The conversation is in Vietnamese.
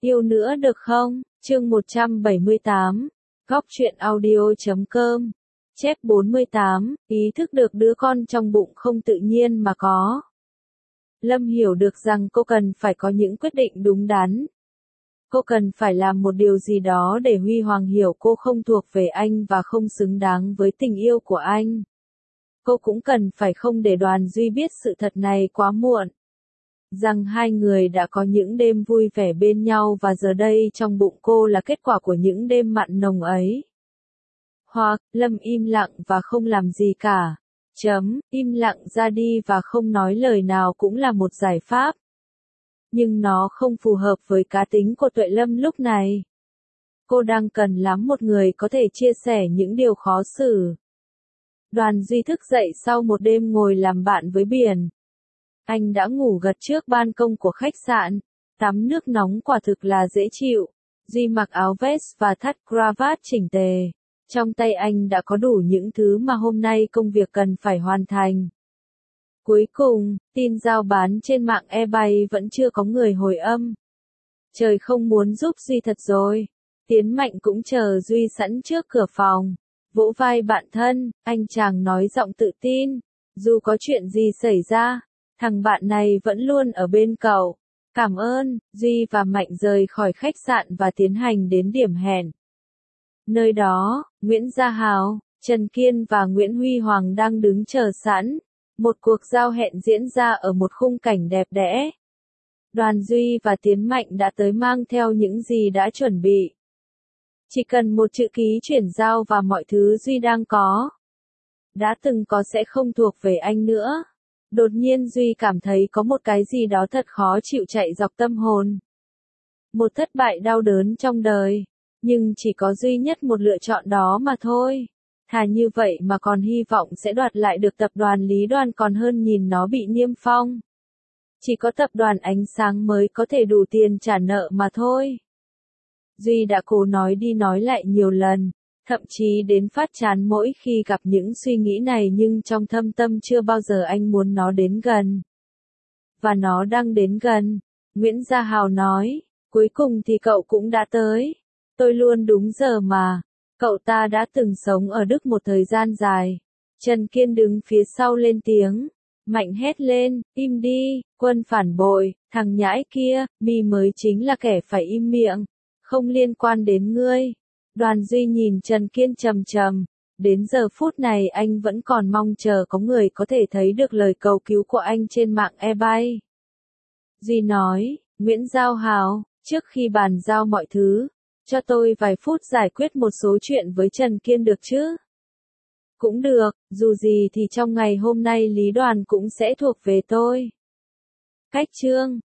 Yêu nữa được không? Chương 178. Góc truyện audio.com. Chép 48. Ý thức được đứa con trong bụng không tự nhiên mà có. Lâm hiểu được rằng cô cần phải có những quyết định đúng đắn. Cô cần phải làm một điều gì đó để Huy Hoàng hiểu cô không thuộc về anh và không xứng đáng với tình yêu của anh. Cô cũng cần phải không để Đoàn Duy biết sự thật này quá muộn. Rằng hai người đã có những đêm vui vẻ bên nhau và giờ đây trong bụng cô là kết quả của những đêm mặn nồng ấy. Hoặc, Lâm im lặng và không làm gì cả. Im lặng ra đi và không nói lời nào cũng là một giải pháp. Nhưng nó không phù hợp với cá tính của Tuệ Lâm lúc này. Cô đang cần lắm một người có thể chia sẻ những điều khó xử. Đoàn Duy thức dậy sau một đêm ngồi làm bạn với biển. Anh đã ngủ gật trước ban công của khách sạn. Tắm nước nóng quả thực là dễ chịu. Duy mặc áo vest và thắt cravat chỉnh tề. Trong tay anh đã có đủ những thứ mà hôm nay công việc cần phải hoàn thành. Cuối cùng, tin giao bán trên mạng eBay vẫn chưa có người hồi âm. Trời không muốn giúp Duy thật rồi. Tiến Mạnh cũng chờ Duy sẵn trước cửa phòng. Vỗ vai bạn thân, anh chàng nói giọng tự tin. Dù có chuyện gì xảy ra, thằng bạn này vẫn luôn ở bên cậu. Cảm ơn. Duy và Mạnh rời khỏi khách sạn và tiến hành đến điểm hẹn. Nơi đó, Nguyễn Gia Hào, Trần Kiên và Nguyễn Huy Hoàng đang đứng chờ sẵn. Một cuộc giao hẹn diễn ra ở một khung cảnh đẹp đẽ. Đoàn Duy và Tiến Mạnh đã tới mang theo những gì đã chuẩn bị. Chỉ cần một chữ ký chuyển giao và mọi thứ Duy đang có. Đã từng có sẽ không thuộc về anh nữa. Đột nhiên Duy cảm thấy có một cái gì đó thật khó chịu chạy dọc tâm hồn. Một thất bại đau đớn trong đời. Nhưng chỉ có duy nhất một lựa chọn đó mà thôi. Thà như vậy mà còn hy vọng sẽ đoạt lại được tập đoàn Lý Đoàn còn hơn nhìn nó bị niêm phong. Chỉ có tập đoàn Ánh Sáng mới có thể đủ tiền trả nợ mà thôi. Duy đã cố nói đi nói lại nhiều lần, thậm chí đến phát chán mỗi khi gặp những suy nghĩ này nhưng trong thâm tâm chưa bao giờ anh muốn nó đến gần. Và nó đang đến gần. Nguyễn Gia Hào nói, cuối cùng thì cậu cũng đã tới. Tôi luôn đúng giờ mà. Cậu ta đã từng sống ở Đức một thời gian dài. Trần Kiên đứng phía sau lên tiếng. Mạnh hét lên, im đi, Quân phản bội, thằng nhãi kia, mi mới chính là kẻ phải im miệng. Không liên quan đến ngươi. Đoàn Duy nhìn Trần Kiên trầm trầm. Đến giờ phút này anh vẫn còn mong chờ có người có thể thấy được lời cầu cứu của anh trên mạng eBay. Duy nói, Nguyễn Giao Hào, trước khi bàn giao mọi thứ, cho tôi vài phút giải quyết một số chuyện với Trần Kiên được chứ? Cũng được, dù gì thì trong ngày hôm nay Lý Đoàn cũng sẽ thuộc về tôi. Cách chương